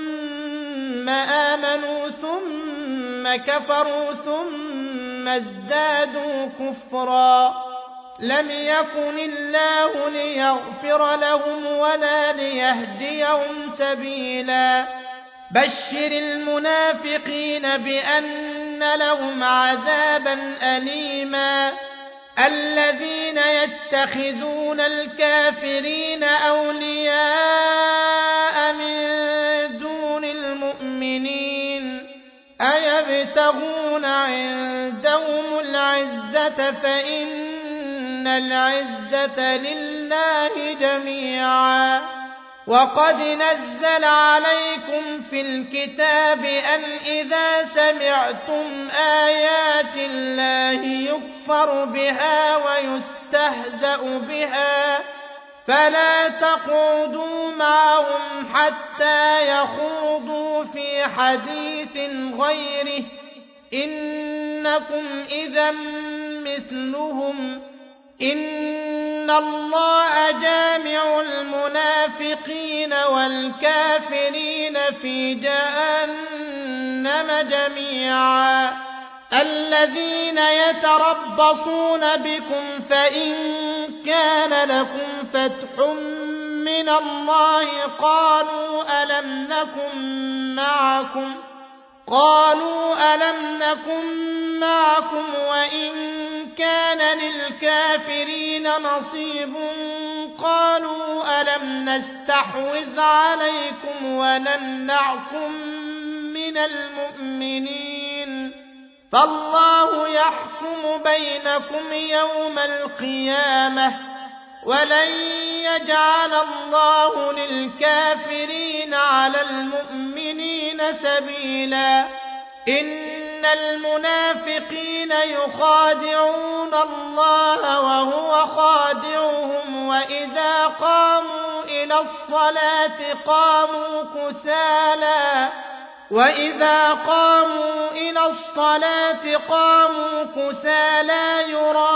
ثم آمنوا ثم كفروا ثم ازدادوا كفرا لم يكن الله ليغفر لهم ولا ليهديهم سبيلا بشر المنافقين بأن لهم عذابا أليما الذين يتخذون الكافرين أولياء من دون المؤمنين أيبتغون عندهم العزة فإن العزة لله جميعا وقد نزل عليكم في الكتاب أن إذا سمعتم آيات الله يكفر بها ويستهزأ بها فلا تقعدوا معهم حتى يخوضوا في حديث غيره إنكم إذا مثلهم إن الله جامع المنافقين والكافرين في جهنم جميعا الذين يتربصون بكم فإن كان لكم فتح من الله قالوا ألم نكن معكم وإن كان للكافرين نصيب قالوا ألم نستحوذ عليكم ونمنعكم من المؤمنين فالله يحكم بينكم يوم القيامة ولن يجعل الله للكافرين على المؤمنين سبيلا إن المنافقين يخادعون الله وهو خادعهم وإذا قاموا إلى الصلاة قاموا كسالى وإذا قاموا إلى الصلاة قاموا كسالى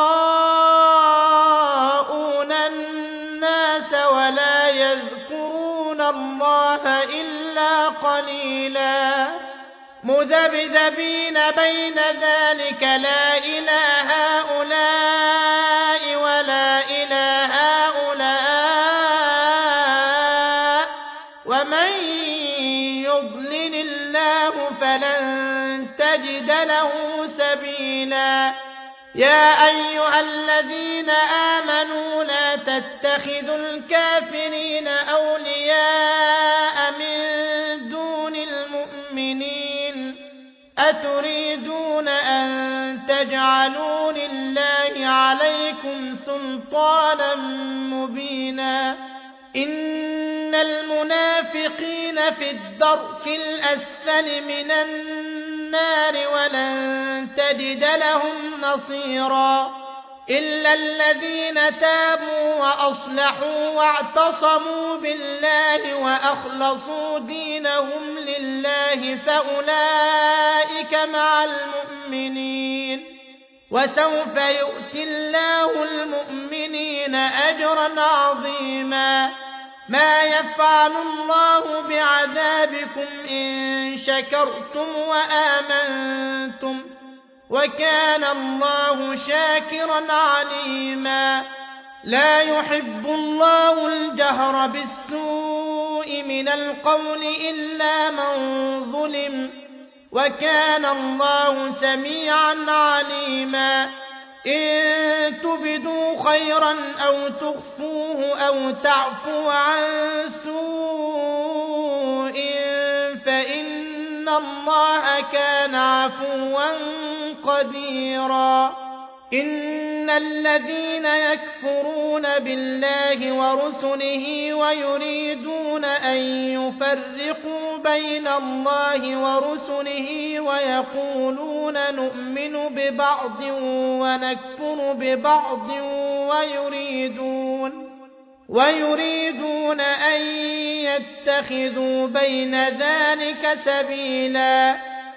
يراءون الناس ولا يذكرون الله إلا قليلا مذبذبين بين ذلك لا إله هؤلاء ولا إله هؤلاء ومن يضلل الله فلن تجد له سبيلا يا أيها الذين آمنوا لا تتخذوا الكافرين أولياء من دون المؤمنين أتريدون أن تجعلوا لله عليكم سلطانا مبينا إن المنافقين في الدرك الأسفل من النار ولن تجد لهم نصيرا إلا الذين تابوا وأصلحوا واعتصموا بالله وأخلصوا دينهم لله فأولئك مع المؤمنين وسوف يؤتي الله المؤمنين أجرا عظيما ما يفعل الله بعذابكم إن شكرتم وآمنتم وكان الله شاكرا عليما لا يحب الله الجهر بالسوء من القول إلا من ظلم وكان الله سميعا عليما إن تبدوا خيرا أو تخفوه أو تعفوا عن سوء فإن الله كان عفوا قديرا إن الذين يكفرون بالله ورسله ويريدون أن يفرقوا بين الله ورسله ويقولون نؤمن ببعض ونكفر ببعض ويريدون أن يتخذوا بين ذلك سبيلا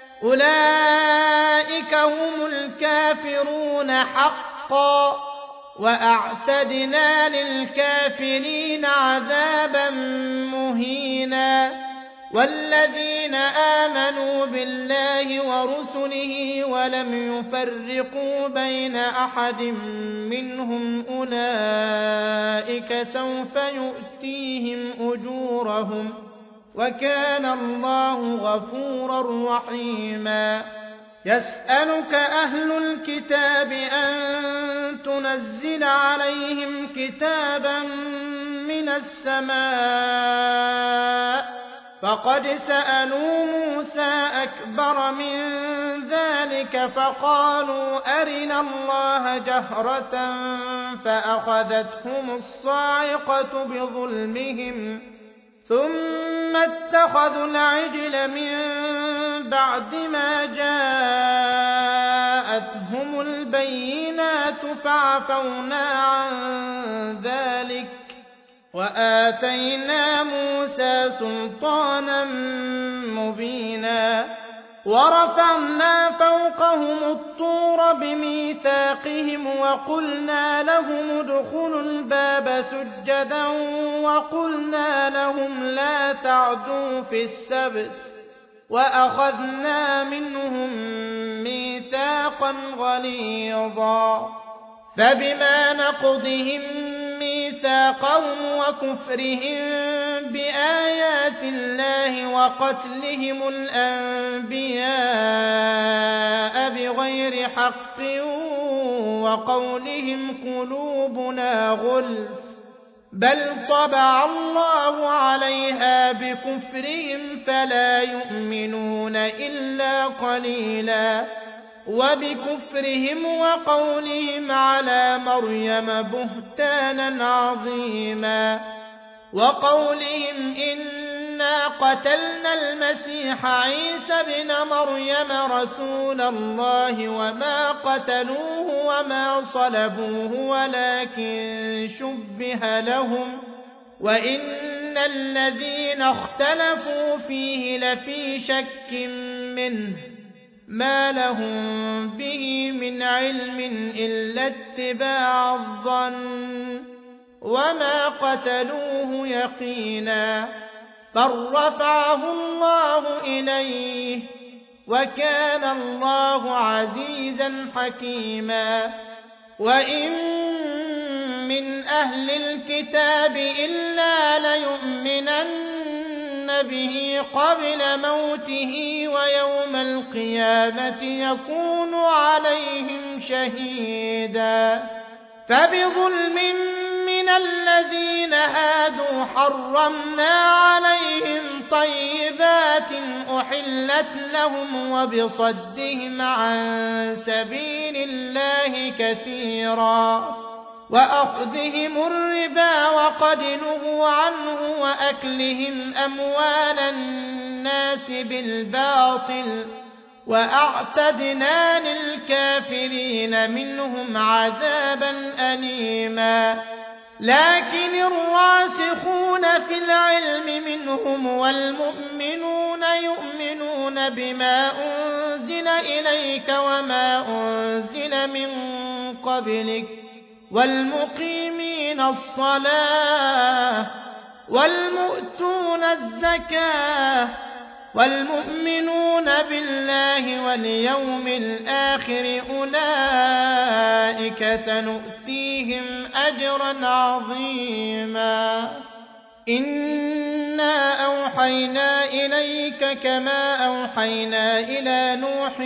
أولئك هم الكافرون حقا وأعتدنا للكافرين عذابا مهينا والذين آمنوا بالله ورسله ولم يفرقوا بين أحد منهم أولئك سوف يؤتيهم أجورهم وكان الله غفورا رحيما يسألك أهل الكتاب أن تنزل عليهم كتابا من السماء فقد سألوا موسى أكبر من ذلك فقالوا أرنا الله جهرة فأخذتهم الصاعقة بظلمهم ثم اتخذوا العجل من بعد ما جاءتهم البينات فعفونا عن ذلك وآتينا موسى سلطانا مبينا ورفعنا فوقهم الطور بميثاقهم وقلنا لهم ادخلوا الباب سجدا وقلنا لهم لا تعدوا في السبت وأخذنا منهم ميثاقا غليظا فبما نقضهم ميثاقهم وكفرهم بآيات الله وقتلهم الأنبياء بغير حق وقولهم قلوبنا غلف بل طبع الله عليها بكفرهم فلا يؤمنون إلا قليلا وبكفرهم وقولهم على مريم بهتانا عظيما وقولهم إنا قتلنا المسيح عيسى بن مريم رسول الله وما قتلوه وما صلبوه ولكن شبه لهم وإن إن الذين اختلفوا فيه لفي شك منه ما لهم به من علم إلا اتباع الظن وما قتلوه يقينا بل رفعه الله إليه وكان الله عزيزا حكيما وإن من أهل الكتاب إلا ليؤمنن به قبل موته ويوم القيامة يكون عليهم شهيدا فبظلم من الذين هادوا حرمنا عليهم طيبات أحلت لهم وبصدهم عن سبيل الله كثيرا وأخذهم الربا وقد نهوا عنه وأكلهم أموال الناس بالباطل وأعتدنا للكافرين منهم عذابا أليما لكن الراسخون في العلم منهم والمؤمنون يؤمنون بما أنزل إليك وما أنزل من قبلك والمقيمين الصلاة والمؤتون الزكاة والمؤمنون بالله واليوم الآخر أولئك سنؤتيهم أجرا عظيما إنا أوحينا إليك كما أوحينا إلى نوح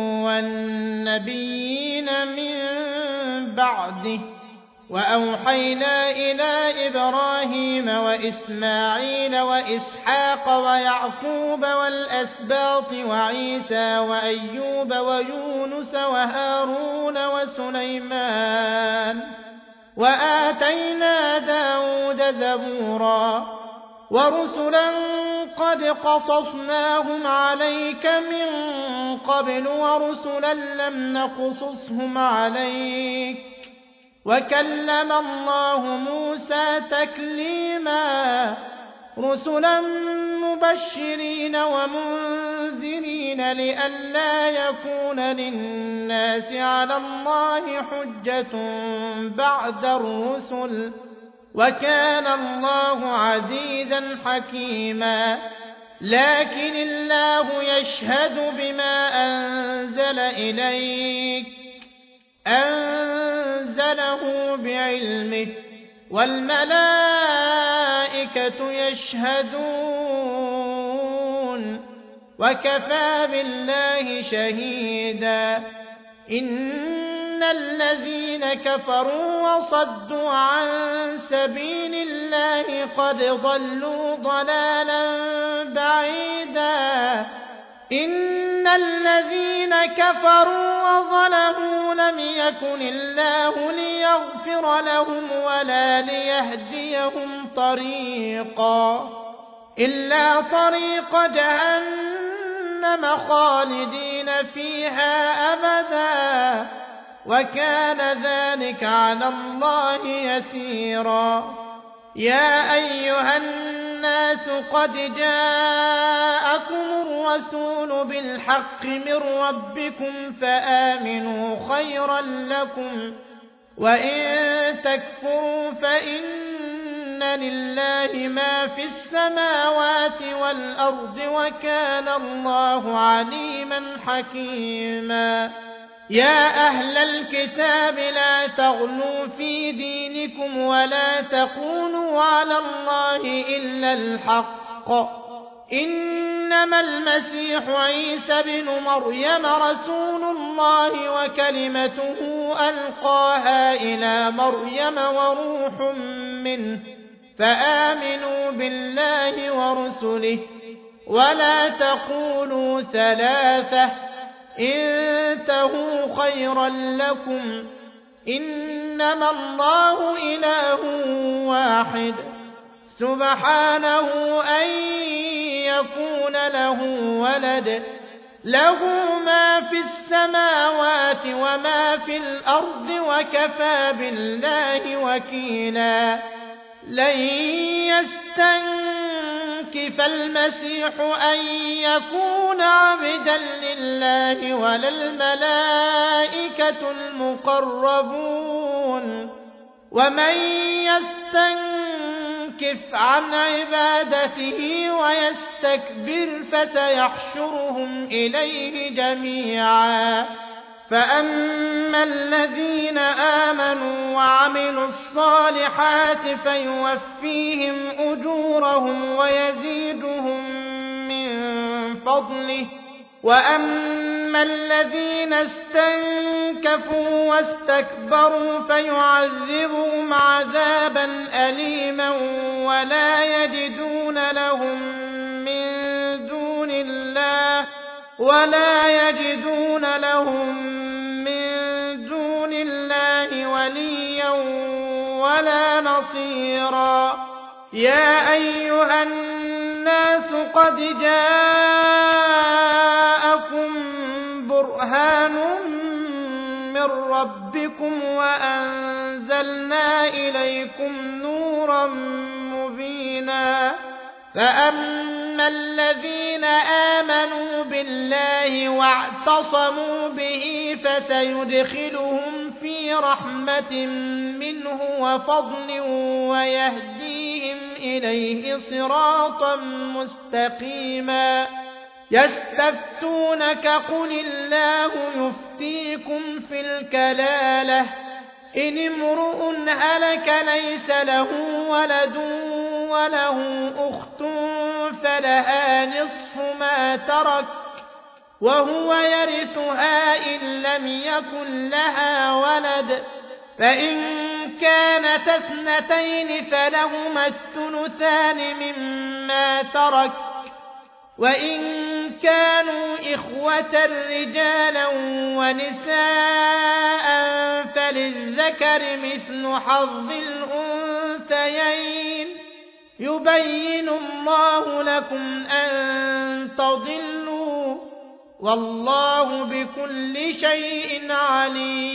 والنبيين من بعده وأوحينا إلى إبراهيم وإسماعيل وإسحاق ويعقوب والأسباط وعيسى وأيوب ويونس وهارون وسليمان وآتينا داود زبورا ورسلا قد قصصناهم عليك من قبل ورسلا لم نقصصهم عليك وكلم الله موسى تكليما رسلا مبشرين ومنذرين لئلا يكون للناس على الله حجة بعد الرسل وكان الله عزيزا حكيما لكن الله يشهد بما أنزل إليك أنزله بعلمه والملائكة يشهدون وكفى بالله شهيدا إن الذين كفروا وصدوا عن سبيل الله قد ضلوا ضلالا بعيدا إن الذين كفروا وظلموا لم يكن الله ليغفر لهم ولا ليهديهم طريقا إلا طريق جهنم خالدين فيها أبدا وكان ذلك على الله يسيرا يا أيها الناس قد جاءكم الرسول بالحق من ربكم فآمنوا خيرا لكم وإن تكفروا فإن لله ما في السماوات والأرض وكان الله عليما حكيما يا أهل الكتاب لا تغلوا في دينكم ولا تقولوا على الله إلا الحق إنما المسيح عيسى بن مريم رسول الله وكلمته ألقاها إلى مريم وروح منه فآمنوا بالله ورسله ولا تقولوا ثلاثة انتهوا خيرا لكم إنما الله إله واحد سبحانه أن يكون له ولد له ما في السماوات وما في الأرض وكفى بالله وكيلا لن يستنكف المسيح أن يكون عبدا لله ولا الملائكة المقربون ومن يستنكف عن عبادته ويستكبر فسيحشرهم إليه جميعا فأما الذين آمنوا وعملوا الصالحات فيوفيهم أجورهم ويزيدهم من فضله وأما الذين استنكفوا واستكبروا فيعذبهم عذابا أليما ولا يجدون لهم من دون الله وليا ولا نصيرا يا أيها الناس قد جاءكم برهان من ربكم وأنزلنا إليكم نورا مبينا فأما الذين آمنوا بالله واعتصموا به فسيدخلهم في رحمة منه وفضل ويهديهم إليه صراطا مستقيما يستفتونك قل الله يفتيكم في الكلالة إن امرؤ هلك ليس له ولد وله أخت فلها نصف ما ترك وهو يرثها إن لم يكن لها ولد فإن كانت اثنتين فلهما الثلثان مما ترك وإن كانوا إخوة رجالا ونساء فللذكر مثل حظ الأنثيين يبين الله لكم أن تضلوا والله بكل شيء عليم